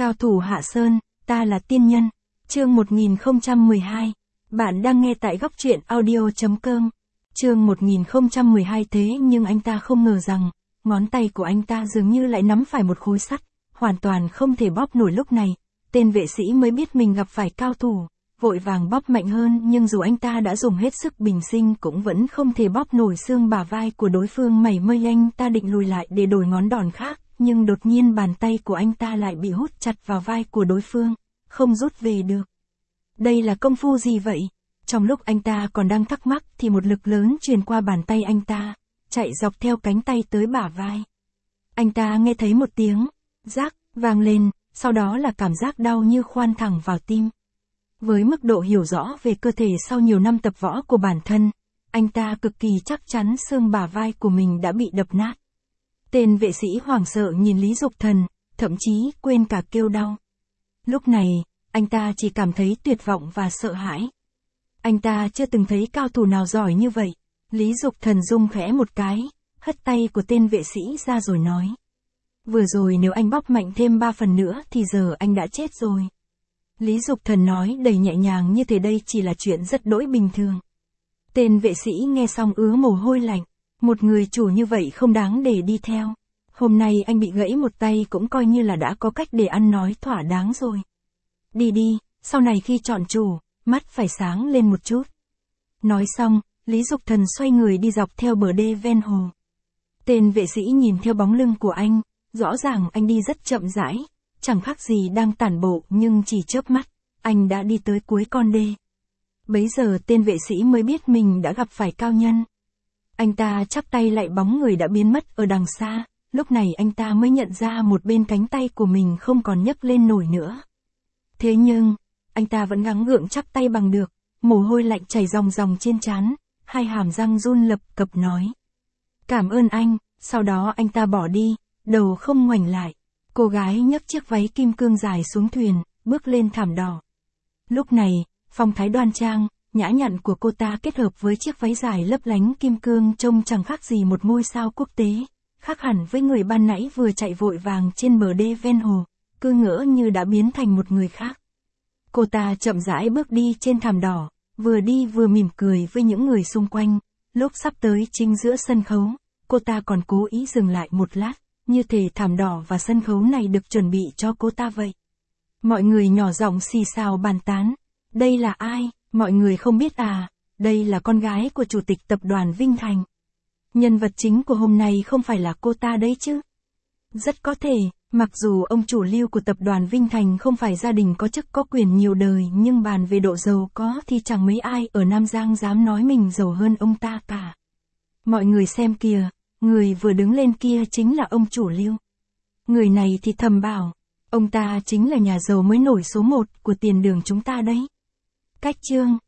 Cao thủ Hạ Sơn, ta là tiên nhân. Chương 1012. Bạn đang nghe tại góc truyện audio.com. Chương 1012. Thế nhưng anh ta không ngờ rằng, ngón tay của anh ta dường như lại nắm phải một khối sắt, hoàn toàn không thể bóp nổi. Lúc này, tên vệ sĩ mới biết mình gặp phải cao thủ, vội vàng bóp mạnh hơn, nhưng dù anh ta đã dùng hết sức bình sinh cũng vẫn không thể bóp nổi xương bả vai của đối phương mảy may. Anh ta định lùi lại để đổi ngón đòn khác, nhưng đột nhiên bàn tay của anh ta lại bị hút chặt vào vai của đối phương, không rút về được. Đây là công phu gì vậy? Trong lúc anh ta còn đang thắc mắc thì một lực lớn truyền qua bàn tay anh ta, chạy dọc theo cánh tay tới bả vai. Anh ta nghe thấy một tiếng rác vang lên, sau đó là cảm giác đau như khoan thẳng vào tim. Với mức độ hiểu rõ về cơ thể sau nhiều năm tập võ của bản thân, anh ta cực kỳ chắc chắn xương bả vai của mình đã bị đập nát. Tên vệ sĩ hoảng sợ nhìn Lý Dục Thần, thậm chí quên cả kêu đau. Lúc này, anh ta chỉ cảm thấy tuyệt vọng và sợ hãi. Anh ta chưa từng thấy cao thủ nào giỏi như vậy. Lý Dục Thần rung khẽ một cái, hất tay của tên vệ sĩ ra rồi nói. Vừa rồi nếu anh bóp mạnh thêm 3 phần nữa thì giờ anh đã chết rồi. Lý Dục Thần nói đầy nhẹ nhàng như thế đây chỉ là chuyện rất đỗi bình thường. Tên vệ sĩ nghe xong ứa mồ hôi lạnh. Một người chủ như vậy không đáng để đi theo. Hôm nay anh bị gãy một tay cũng coi như là đã có cách để ăn nói thỏa đáng rồi. Đi đi, sau này khi chọn chủ, mắt phải sáng lên một chút. Nói xong, Lý Dục Thần xoay người đi dọc theo bờ đê ven hồ. Tên vệ sĩ nhìn theo bóng lưng của anh, rõ ràng anh đi rất chậm rãi, chẳng khác gì đang tản bộ, nhưng chỉ chớp mắt, anh đã đi tới cuối con đê. Bấy giờ tên vệ sĩ mới biết mình đã gặp phải cao nhân. Anh ta chắp tay lại bóng người đã biến mất ở đằng xa, lúc này anh ta mới nhận ra một bên cánh tay của mình không còn nhấc lên nổi nữa. Thế nhưng, anh ta vẫn gắng gượng chắp tay bằng được, mồ hôi lạnh chảy ròng ròng trên trán, hai hàm răng run lập cập nói. Cảm ơn anh, sau đó anh ta bỏ đi, đầu không ngoảnh lại. Cô gái nhấc chiếc váy kim cương dài xuống thuyền, bước lên thảm đỏ. Lúc này, phong thái đoan trang, nhã nhặn của cô ta kết hợp với chiếc váy dài lấp lánh kim cương trông chẳng khác gì một ngôi sao quốc tế, khác hẳn với người ban nãy vừa chạy vội vàng trên bờ đê ven hồ, cứ ngỡ như đã biến thành một người khác. Cô ta chậm rãi bước đi trên thảm đỏ, vừa đi vừa mỉm cười với những người xung quanh. Lúc sắp tới chính giữa sân khấu, cô ta còn cố ý dừng lại một lát, như thể thảm đỏ và sân khấu này được chuẩn bị cho cô ta vậy. Mọi người nhỏ giọng xì xào bàn tán. Đây là ai? Mọi người không biết à, đây là con gái của chủ tịch tập đoàn Vinh Thành. Nhân vật chính của hôm nay không phải là cô ta đấy chứ? Rất có thể, mặc dù ông chủ Lưu của tập đoàn Vinh Thành không phải gia đình có chức có quyền nhiều đời, nhưng bàn về độ giàu có thì chẳng mấy ai ở Nam Giang dám nói mình giàu hơn ông ta cả. Mọi người xem kìa, người vừa đứng lên kia chính là ông chủ Lưu. Người này thì thầm bảo, ông ta chính là nhà giàu mới nổi số 1 của tiền đường chúng ta đấy. Cách chương